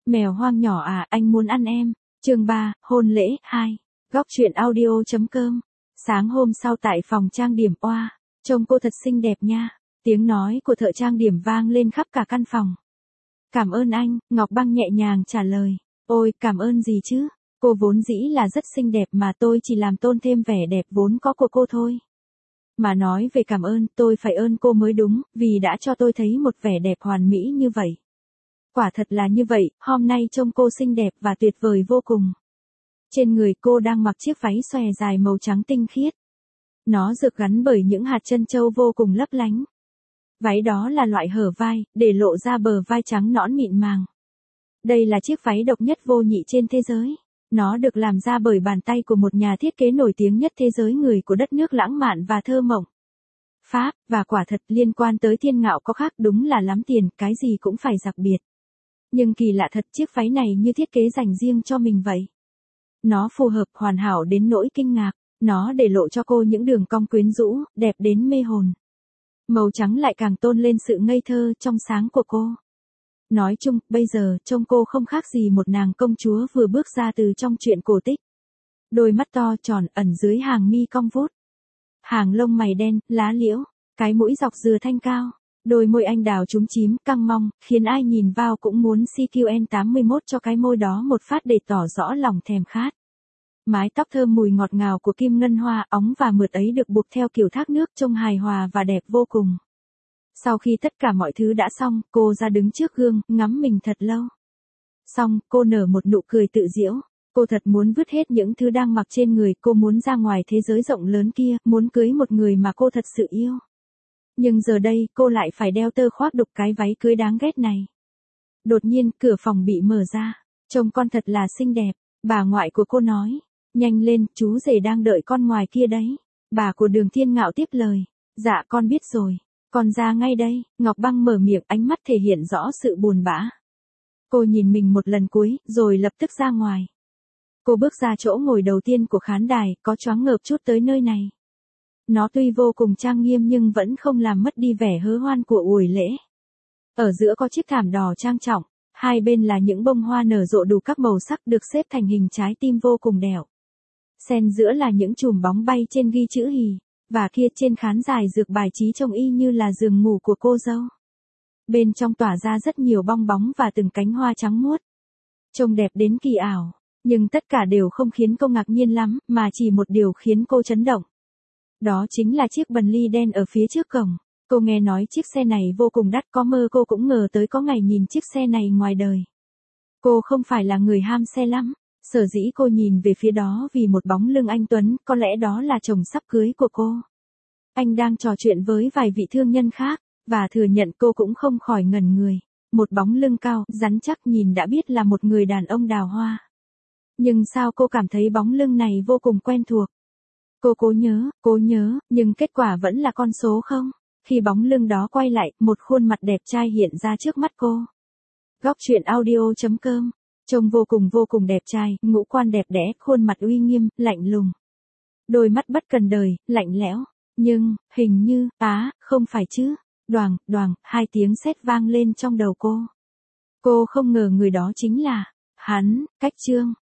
Mèo hoang nhỏ à, anh muốn ăn em. Chương 3, hôn lễ 2. Góc truyện audio.com. Sáng hôm sau tại phòng trang điểm, oa, trông cô thật xinh đẹp nha. Tiếng nói của thợ trang điểm vang lên khắp cả căn phòng. Cảm ơn anh, Ngọc Băng nhẹ nhàng trả lời. Ôi, cảm ơn gì chứ? Cô vốn dĩ là rất xinh đẹp mà tôi chỉ làm tôn thêm vẻ đẹp vốn có của cô thôi. Mà nói về cảm ơn, tôi phải ơn cô mới đúng, vì đã cho tôi thấy một vẻ đẹp hoàn mỹ như vậy. Quả thật là như vậy, hôm nay trông cô xinh đẹp và tuyệt vời vô cùng. Trên người cô đang mặc chiếc váy xòe dài màu trắng tinh khiết. Nó được gắn bởi những hạt trân châu vô cùng lấp lánh. Váy đó là loại hở vai, để lộ ra bờ vai trắng nõn mịn màng. Đây là chiếc váy độc nhất vô nhị trên thế giới. Nó được làm ra bởi bàn tay của một nhà thiết kế nổi tiếng nhất thế giới, người của đất nước lãng mạn và thơ mộng, Pháp, và quả thật liên quan tới thiên ngạo có khác, đúng là lắm tiền, cái gì cũng phải đặc biệt. Nhưng kỳ lạ thật, chiếc váy này như thiết kế dành riêng cho mình vậy. Nó phù hợp hoàn hảo đến nỗi kinh ngạc, nó để lộ cho cô những đường cong quyến rũ, đẹp đến mê hồn. Màu trắng lại càng tôn lên sự ngây thơ, trong sáng của cô. Nói chung, bây giờ, trông cô không khác gì một nàng công chúa vừa bước ra từ trong truyện cổ tích. Đôi mắt to tròn, ẩn dưới hàng mi cong vút. Hàng lông mày đen, lá liễu, cái mũi dọc dừa thanh cao. Đôi môi anh đào chúm chím, căng mong, khiến ai nhìn vào cũng muốn CQN81 cho cái môi đó một phát để tỏ rõ lòng thèm khát. Mái tóc thơm mùi ngọt ngào của kim ngân hoa óng và mượt ấy được buộc theo kiểu thác nước, trông hài hòa và đẹp vô cùng. Sau khi tất cả mọi thứ đã xong, cô ra đứng trước gương, ngắm mình thật lâu. Xong, cô nở một nụ cười tự giễu. Cô thật muốn vứt hết những thứ đang mặc trên người, cô muốn ra ngoài thế giới rộng lớn kia, muốn cưới một người mà cô thật sự yêu. Nhưng giờ đây, cô lại phải đeo tơ khoác đục cái váy cưới đáng ghét này. Đột nhiên, cửa phòng bị mở ra. Trông con thật là xinh đẹp, bà ngoại của cô nói. Nhanh lên, chú rể đang đợi con ngoài kia đấy. Bà của Đường Thiên Ngạo tiếp lời. Dạ con biết rồi. Con ra ngay đây. Ngọc Băng mở miệng, ánh mắt thể hiện rõ sự buồn bã. Cô nhìn mình một lần cuối, rồi lập tức ra ngoài. Cô bước ra chỗ ngồi đầu tiên của khán đài, có choáng ngợp chút tới nơi này. Nó tuy vô cùng trang nghiêm nhưng vẫn không làm mất đi vẻ hớ hoan của buổi lễ. Ở giữa có chiếc thảm đỏ trang trọng, hai bên là những bông hoa nở rộ đủ các màu sắc được xếp thành hình trái tim vô cùng đẹp. Xen giữa là những chùm bóng bay trên ghi chữ hì, và kia trên khán đài dược bài trí trông y như là giường ngủ của cô dâu. Bên trong tỏa ra rất nhiều bong bóng và từng cánh hoa trắng muốt. Trông đẹp đến kỳ ảo, nhưng tất cả đều không khiến cô ngạc nhiên lắm, mà chỉ một điều khiến cô chấn động. Đó chính là chiếc Bentley đen ở phía trước cổng. Cô nghe nói chiếc xe này vô cùng đắt, có mơ cô cũng ngờ tới có ngày nhìn chiếc xe này ngoài đời. Cô không phải là người ham xe lắm, sở dĩ cô nhìn về phía đó vì một bóng lưng anh Tuấn, có lẽ đó là chồng sắp cưới của cô. Anh đang trò chuyện với vài vị thương nhân khác, và thừa nhận cô cũng không khỏi ngẩn người. Một bóng lưng cao, rắn chắc nhìn đã biết là một người đàn ông đào hoa. Nhưng sao cô cảm thấy bóng lưng này vô cùng quen thuộc? Cô cố nhớ, nhưng kết quả vẫn là con số không. Khi bóng lưng đó quay lại, một khuôn mặt đẹp trai hiện ra trước mắt cô. Góc truyện audio.com. Trông vô cùng đẹp trai, ngũ quan đẹp đẽ, khuôn mặt uy nghiêm, lạnh lùng. Đôi mắt bất cần đời, lạnh lẽo. Nhưng, hình như, không phải chứ. Đoàng, hai tiếng sét vang lên trong đầu cô. Cô không ngờ người đó chính là hắn, Cách Trương.